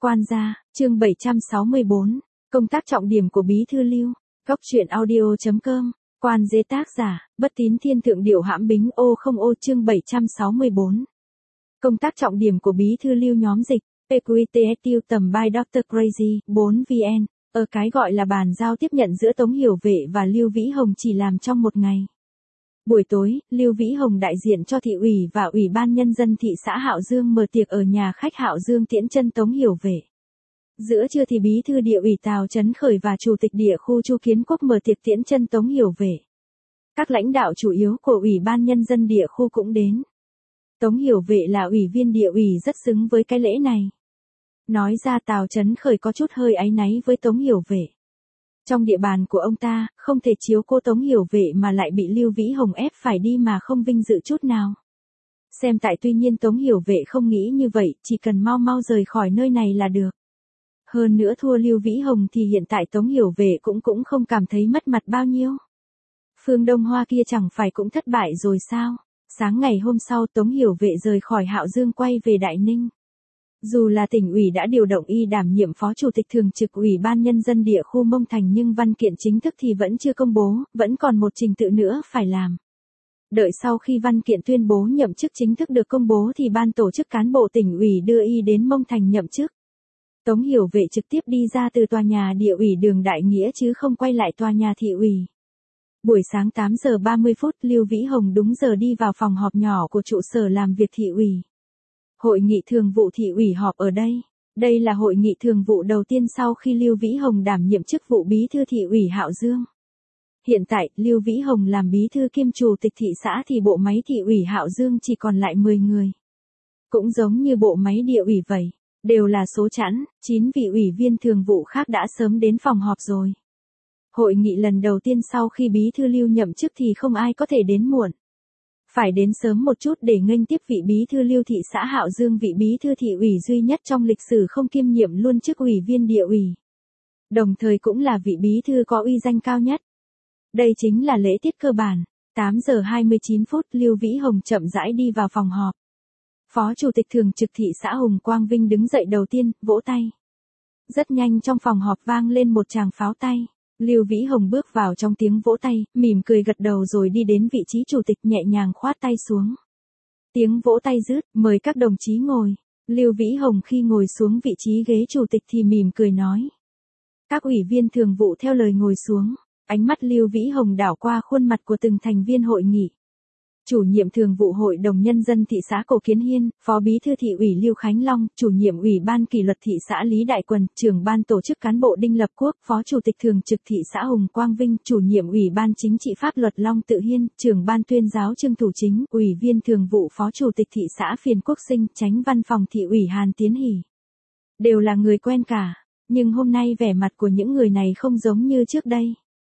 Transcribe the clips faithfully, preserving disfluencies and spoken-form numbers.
Quan gia, chương bảy trăm sáu mươi bốn, công tác trọng điểm của Bí thư Lưu, góc truyện audio chấm com, Quan dế tác giả, Bất Tín Thiên Thượng Điểu Hãm Bính ô không ô chương bảy trăm sáu mươi bốn. Công tác trọng điểm của Bí thư Lưu nhóm dịch, pê quy tê ét tiêu tầm by đóc tơ Crazy, bốn vn, ở cái gọi là bàn giao tiếp nhận giữa Tống Hiểu Vệ và Lưu Vĩ Hồng chỉ làm trong một ngày. Buổi tối, Lưu Vĩ Hồng đại diện cho thị ủy và ủy ban nhân dân thị xã Hạo Dương mở tiệc ở nhà khách Hạo Dương tiễn chân Tống Hiểu Vệ. Giữa trưa thì bí thư địa ủy Tào Chấn Khởi và chủ tịch địa khu Chu Kiến Quốc mở tiệc tiễn chân Tống Hiểu Vệ. Các lãnh đạo chủ yếu của ủy ban nhân dân địa khu cũng đến. Tống Hiểu Vệ là ủy viên địa ủy rất xứng với cái lễ này. Nói ra Tào Chấn Khởi có chút hơi áy náy với Tống Hiểu Vệ. Trong địa bàn của ông ta, không thể chiếu cô Tống Hiểu Vệ mà lại bị Lưu Vĩ Hồng ép phải đi mà không vinh dự chút nào. Xem tại tuy nhiên Tống Hiểu Vệ không nghĩ như vậy, chỉ cần mau mau rời khỏi nơi này là được. Hơn nữa thua Lưu Vĩ Hồng thì hiện tại Tống Hiểu Vệ cũng cũng không cảm thấy mất mặt bao nhiêu. Phương Đông Hoa kia chẳng phải cũng thất bại rồi sao? Sáng ngày hôm sau Tống Hiểu Vệ rời khỏi Hạo Dương quay về Đại Ninh. Dù là tỉnh ủy đã điều động y đảm nhiệm phó chủ tịch thường trực ủy ban nhân dân địa khu Mông Thành nhưng văn kiện chính thức thì vẫn chưa công bố, vẫn còn một trình tự nữa phải làm. Đợi sau khi văn kiện tuyên bố nhậm chức chính thức được công bố thì ban tổ chức cán bộ tỉnh ủy đưa y đến Mông Thành nhậm chức. Tống Hiểu Vệ trực tiếp đi ra từ tòa nhà địa ủy đường Đại Nghĩa chứ không quay lại tòa nhà thị ủy. Buổi sáng tám giờ ba mươi phút Lưu Vĩ Hồng đúng giờ đi vào phòng họp nhỏ của trụ sở làm việc thị ủy. Hội nghị thường vụ thị ủy họp ở đây. Đây là hội nghị thường vụ đầu tiên sau khi Lưu Vĩ Hồng đảm nhiệm chức vụ bí thư thị ủy Hạo Dương. Hiện tại, Lưu Vĩ Hồng làm bí thư kiêm chủ tịch thị xã thì bộ máy thị ủy Hạo Dương chỉ còn lại mười người. Cũng giống như bộ máy địa ủy vậy, đều là số chẵn, chín vị ủy viên thường vụ khác đã sớm đến phòng họp rồi. Hội nghị lần đầu tiên sau khi bí thư Lưu nhậm chức thì không ai có thể đến muộn. Phải đến sớm một chút để nghênh tiếp vị bí thư Lưu thị xã Hạo Dương, vị bí thư thị ủy duy nhất trong lịch sử không kiêm nhiệm luôn chức ủy viên địa ủy. Đồng thời cũng là vị bí thư có uy danh cao nhất. Đây chính là lễ tiết cơ bản. tám giờ hai mươi chín phút Lưu Vĩ Hồng chậm rãi đi vào phòng họp. Phó chủ tịch thường trực thị xã Hùng Quang Vinh đứng dậy đầu tiên, vỗ tay. Rất nhanh trong phòng họp vang lên một tràng pháo tay. Lưu Vĩ Hồng bước vào trong tiếng vỗ tay, mỉm cười gật đầu rồi đi đến vị trí chủ tịch nhẹ nhàng khoát tay xuống. Tiếng vỗ tay dứt, mời các đồng chí ngồi. Lưu Vĩ Hồng khi ngồi xuống vị trí ghế chủ tịch thì mỉm cười nói. Các ủy viên thường vụ theo lời ngồi xuống, ánh mắt Lưu Vĩ Hồng đảo qua khuôn mặt của từng thành viên hội nghị. Chủ nhiệm thường vụ Hội đồng Nhân dân thị xã Cổ Kiến Hiên, Phó Bí thư thị ủy Lưu Khánh Long, Chủ nhiệm Ủy ban kỷ luật thị xã Lý Đại Quần, Trưởng ban tổ chức cán bộ Đinh Lập Quốc, Phó Chủ tịch thường trực thị xã Hùng Quang Vinh, Chủ nhiệm Ủy ban chính trị pháp luật Long Tự Hiên, Trưởng ban tuyên giáo Trương Thủ Chính, Ủy viên thường vụ Phó Chủ tịch thị xã Phiền Quốc Sinh, Chánh văn phòng thị ủy Hàn Tiến Hỷ. Đều là người quen cả, nhưng hôm nay vẻ mặt của những người này không giống như trước đây.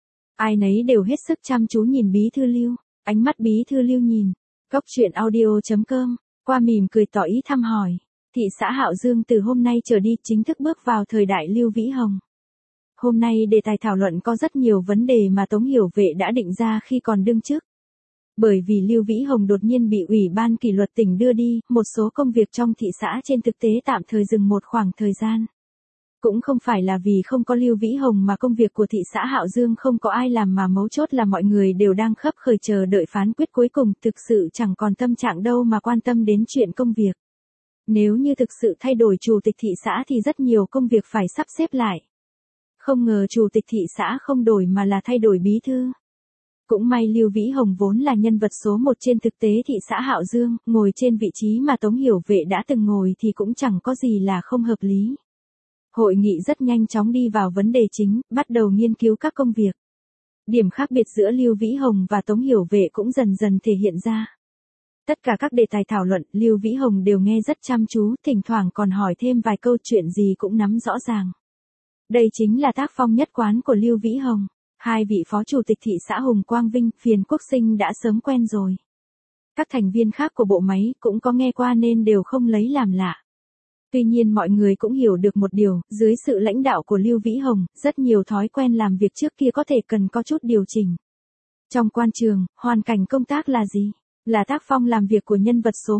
Ai nấy đều hết sức chăm chú nhìn bí thư Lưu. Ánh mắt bí thư Lưu nhìn, góc truyện audio chấm com, qua mỉm cười tỏ ý thăm hỏi. Thị xã Hạo Dương từ hôm nay trở đi chính thức bước vào thời đại Lưu Vĩ Hồng. Hôm nay đề tài thảo luận có rất nhiều vấn đề mà Tống Hiểu Vệ đã định ra khi còn đương chức. Bởi vì Lưu Vĩ Hồng đột nhiên bị Ủy ban kỷ luật tỉnh đưa đi, một số công việc trong thị xã trên thực tế tạm thời dừng một khoảng thời gian. Cũng không phải là vì không có Lưu Vĩ Hồng mà công việc của thị xã Hạo Dương không có ai làm mà mấu chốt là mọi người đều đang khấp khởi chờ đợi phán quyết cuối cùng, thực sự chẳng còn tâm trạng đâu mà quan tâm đến chuyện công việc. Nếu như thực sự thay đổi chủ tịch thị xã thì rất nhiều công việc phải sắp xếp lại. Không ngờ chủ tịch thị xã không đổi mà là thay đổi bí thư. Cũng may Lưu Vĩ Hồng vốn là nhân vật số một trên thực tế thị xã Hạo Dương, ngồi trên vị trí mà Tống Hiểu Vệ đã từng ngồi thì cũng chẳng có gì là không hợp lý. Hội nghị rất nhanh chóng đi vào vấn đề chính, bắt đầu nghiên cứu các công việc. Điểm khác biệt giữa Lưu Vĩ Hồng và Tống Hiểu Vệ cũng dần dần thể hiện ra. Tất cả các đề tài thảo luận, Lưu Vĩ Hồng đều nghe rất chăm chú, thỉnh thoảng còn hỏi thêm vài câu, chuyện gì cũng nắm rõ ràng. Đây chính là tác phong nhất quán của Lưu Vĩ Hồng. Hai vị phó chủ tịch thị xã Hùng Quang Vinh, Phiền Quốc Sinh đã sớm quen rồi. Các thành viên khác của bộ máy cũng có nghe qua nên đều không lấy làm lạ. Tuy nhiên mọi người cũng hiểu được một điều, dưới sự lãnh đạo của Lưu Vĩ Hồng, rất nhiều thói quen làm việc trước kia có thể cần có chút điều chỉnh. Trong quan trường, hoàn cảnh công tác là gì? Là tác phong làm việc của nhân vật số một.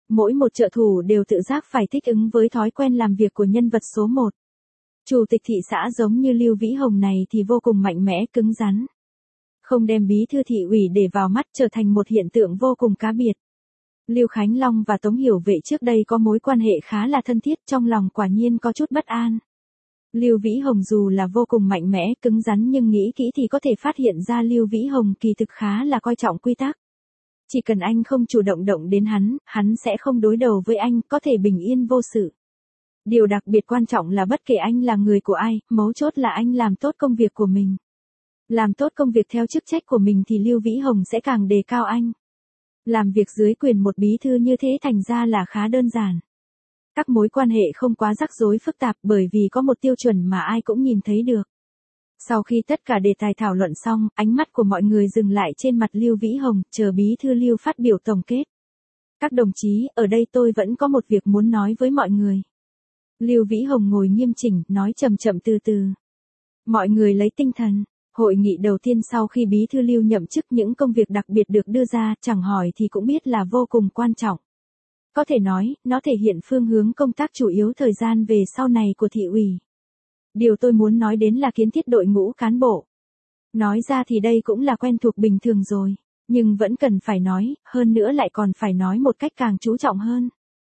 Mỗi một trợ thủ đều tự giác phải thích ứng với thói quen làm việc của nhân vật số một. Chủ tịch thị xã giống như Lưu Vĩ Hồng này thì vô cùng mạnh mẽ cứng rắn. Không đem bí thư thị ủy để vào mắt trở thành một hiện tượng vô cùng cá biệt. Lưu Khánh Long và Tống Hiểu Vệ trước đây có mối quan hệ khá là thân thiết, trong lòng quả nhiên có chút bất an. Lưu Vĩ Hồng dù là vô cùng mạnh mẽ, cứng rắn nhưng nghĩ kỹ thì có thể phát hiện ra Lưu Vĩ Hồng kỳ thực khá là coi trọng quy tắc. Chỉ cần anh không chủ động động đến hắn, hắn sẽ không đối đầu với anh, có thể bình yên vô sự. Điều đặc biệt quan trọng là bất kể anh là người của ai, mấu chốt là anh làm tốt công việc của mình. Làm tốt công việc theo chức trách của mình thì Lưu Vĩ Hồng sẽ càng đề cao anh. Làm việc dưới quyền một bí thư như thế thành ra là khá đơn giản. Các mối quan hệ không quá rắc rối phức tạp bởi vì có một tiêu chuẩn mà ai cũng nhìn thấy được. Sau khi tất cả đề tài thảo luận xong, ánh mắt của mọi người dừng lại trên mặt Lưu Vĩ Hồng, chờ bí thư Lưu phát biểu tổng kết. Các đồng chí, ở đây tôi vẫn có một việc muốn nói với mọi người. Lưu Vĩ Hồng ngồi nghiêm chỉnh, nói chậm chậm từ từ. Mọi người lấy tinh thần. Hội nghị đầu tiên sau khi bí thư Lưu nhậm chức, những công việc đặc biệt được đưa ra, chẳng hỏi thì cũng biết là vô cùng quan trọng. Có thể nói, nó thể hiện phương hướng công tác chủ yếu thời gian về sau này của thị ủy. Điều tôi muốn nói đến là kiến thiết đội ngũ cán bộ. Nói ra thì đây cũng là quen thuộc bình thường rồi, nhưng vẫn cần phải nói, hơn nữa lại còn phải nói một cách càng chú trọng hơn.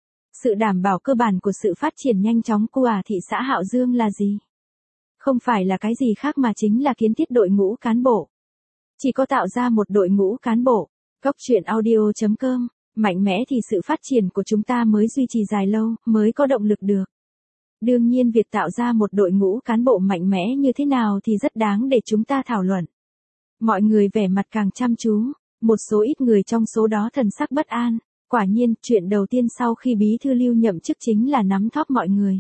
Sự đảm bảo cơ bản của sự phát triển nhanh chóng của thị xã Hạo Dương là gì? Không phải là cái gì khác mà chính là kiến thiết đội ngũ cán bộ. Chỉ có tạo ra một đội ngũ cán bộ, Góc Chuyện Audio chấm com, mạnh mẽ thì sự phát triển của chúng ta mới duy trì dài lâu, mới có động lực được. Đương nhiên việc tạo ra một đội ngũ cán bộ mạnh mẽ như thế nào thì rất đáng để chúng ta thảo luận. Mọi người vẻ mặt càng chăm chú, một số ít người trong số đó thần sắc bất an. Quả nhiên, chuyện đầu tiên sau khi bí thư Lưu nhậm chức chính là nắm thóp mọi người.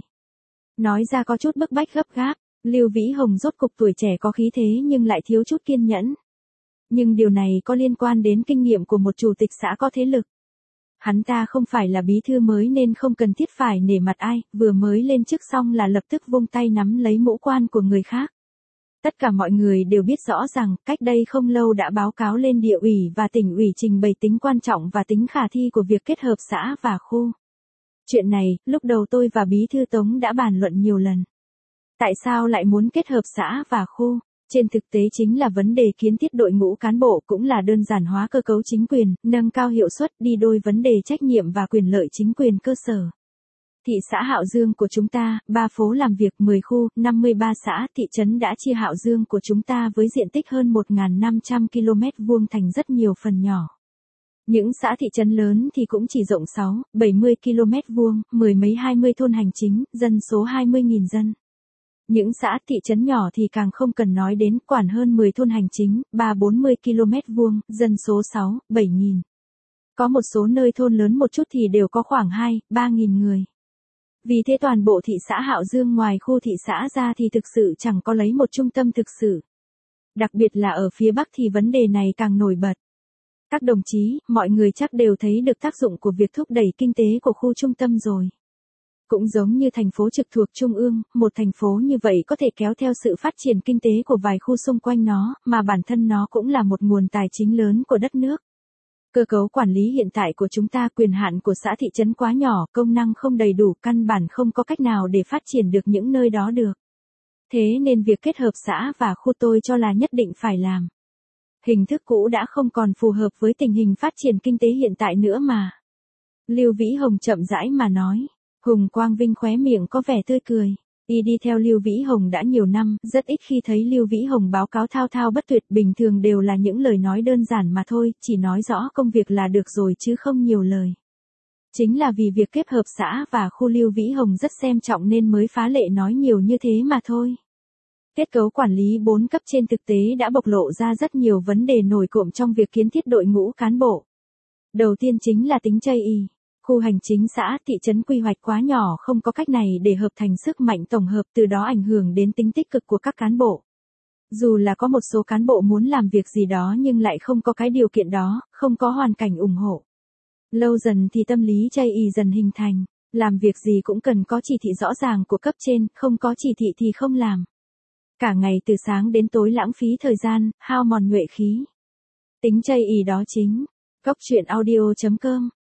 Nói ra có chút bức bách gấp gáp. Lưu Vĩ Hồng rốt cục tuổi trẻ có khí thế nhưng lại thiếu chút kiên nhẫn. Nhưng điều này có liên quan đến kinh nghiệm của một chủ tịch xã có thế lực. Hắn ta không phải là bí thư mới nên không cần thiết phải nể mặt ai, vừa mới lên chức xong là lập tức vung tay nắm lấy mũ quan của người khác. Tất cả mọi người đều biết rõ rằng, cách đây không lâu đã báo cáo lên địa ủy và tỉnh ủy trình bày tính quan trọng và tính khả thi của việc kết hợp xã và khu. Chuyện này, lúc đầu tôi và bí thư Tống đã bàn luận nhiều lần. Tại sao lại muốn kết hợp xã và khu? Trên thực tế chính là vấn đề kiến thiết đội ngũ cán bộ, cũng là đơn giản hóa cơ cấu chính quyền, nâng cao hiệu suất, đi đôi vấn đề trách nhiệm và quyền lợi chính quyền cơ sở. Thị xã Hạo Dương của chúng ta, ba phố làm việc, mười khu, năm mươi ba xã, thị trấn đã chia Hạo Dương của chúng ta với diện tích hơn một nghìn năm trăm ki lô mét vuông thành rất nhiều phần nhỏ. Những xã thị trấn lớn thì cũng chỉ rộng sáu, bảy mươi ki lô mét vuông, mười mấy hai mươi thôn hành chính, dân số hai mươi nghìn dân. Những xã thị trấn nhỏ thì càng không cần nói đến, quản hơn mười thôn hành chính, ba bốn mươi ki lô mét vuông, dân số sáu, bảy nghìn. Có một số nơi thôn lớn một chút thì đều có khoảng hai, ba nghìn người. Vì thế toàn bộ thị xã Hạo Dương ngoài khu thị xã ra thì thực sự chẳng có lấy một trung tâm thực sự. Đặc biệt là ở phía Bắc thì vấn đề này càng nổi bật. Các đồng chí, mọi người chắc đều thấy được tác dụng của việc thúc đẩy kinh tế của khu trung tâm rồi. Cũng giống như thành phố trực thuộc Trung ương, một thành phố như vậy có thể kéo theo sự phát triển kinh tế của vài khu xung quanh nó, mà bản thân nó cũng là một nguồn tài chính lớn của đất nước. Cơ cấu quản lý hiện tại của chúng ta, quyền hạn của xã thị trấn quá nhỏ, công năng không đầy đủ, căn bản không có cách nào để phát triển được những nơi đó được. Thế nên việc kết hợp xã và khu tôi cho là nhất định phải làm. Hình thức cũ đã không còn phù hợp với tình hình phát triển kinh tế hiện tại nữa mà. Lưu Vĩ Hồng chậm rãi mà nói. Hùng Quang Vinh khóe miệng có vẻ tươi cười. Y đi theo Lưu Vĩ Hồng đã nhiều năm, rất ít khi thấy Lưu Vĩ Hồng báo cáo thao thao bất tuyệt, bình thường đều là những lời nói đơn giản mà thôi, chỉ nói rõ công việc là được rồi chứ không nhiều lời. Chính là vì việc kết hợp xã và khu Lưu Vĩ Hồng rất xem trọng nên mới phá lệ nói nhiều như thế mà thôi. Kết cấu quản lý bốn cấp trên thực tế đã bộc lộ ra rất nhiều vấn đề nổi cộm trong việc kiến thiết đội ngũ cán bộ. Đầu tiên chính là tính chây ỳ. Khu hành chính xã, thị trấn quy hoạch quá nhỏ, không có cách này để hợp thành sức mạnh tổng hợp, từ đó ảnh hưởng đến tính tích cực của các cán bộ. Dù là có một số cán bộ muốn làm việc gì đó nhưng lại không có cái điều kiện đó, không có hoàn cảnh ủng hộ. Lâu dần thì tâm lý chây ỳ dần hình thành, làm việc gì cũng cần có chỉ thị rõ ràng của cấp trên, không có chỉ thị thì không làm. Cả ngày từ sáng đến tối lãng phí thời gian, hao mòn nhuệ khí. Tính chây ỳ đó chính. Góc Chuyện Audio chấm com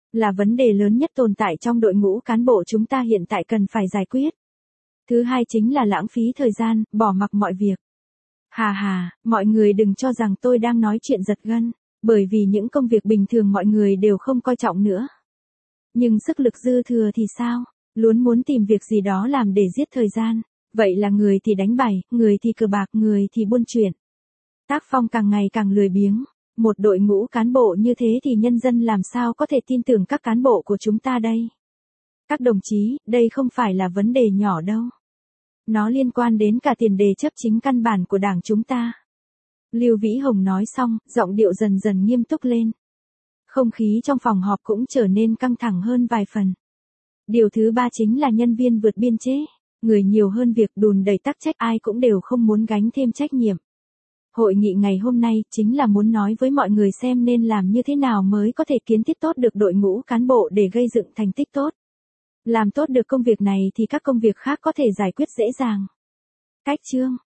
là vấn đề lớn nhất tồn tại trong đội ngũ cán bộ chúng ta hiện tại cần phải giải quyết. Thứ hai chính là lãng phí thời gian, bỏ mặc mọi việc. Hà hà, mọi người đừng cho rằng tôi đang nói chuyện giật gân, bởi vì những công việc bình thường mọi người đều không coi trọng nữa. Nhưng sức lực dư thừa thì sao? Luôn muốn tìm việc gì đó làm để giết thời gian. Vậy là người thì đánh bài, người thì cờ bạc, người thì buôn chuyện. Tác phong càng ngày càng lười biếng. Một đội ngũ cán bộ như thế thì nhân dân làm sao có thể tin tưởng các cán bộ của chúng ta đây? Các đồng chí, đây không phải là vấn đề nhỏ đâu. Nó liên quan đến cả tiền đề chấp chính căn bản của đảng chúng ta. Lưu Vĩ Hồng nói xong, giọng điệu dần dần nghiêm túc lên. Không khí trong phòng họp cũng trở nên căng thẳng hơn vài phần. Điều thứ ba chính là nhân viên vượt biên chế. Người nhiều hơn việc, đùn đẩy tắc trách, ai cũng đều không muốn gánh thêm trách nhiệm. Hội nghị ngày hôm nay chính là muốn nói với mọi người xem nên làm như thế nào mới có thể kiến thiết tốt được đội ngũ cán bộ để gây dựng thành tích tốt. Làm tốt được công việc này thì các công việc khác có thể giải quyết dễ dàng. Cách chương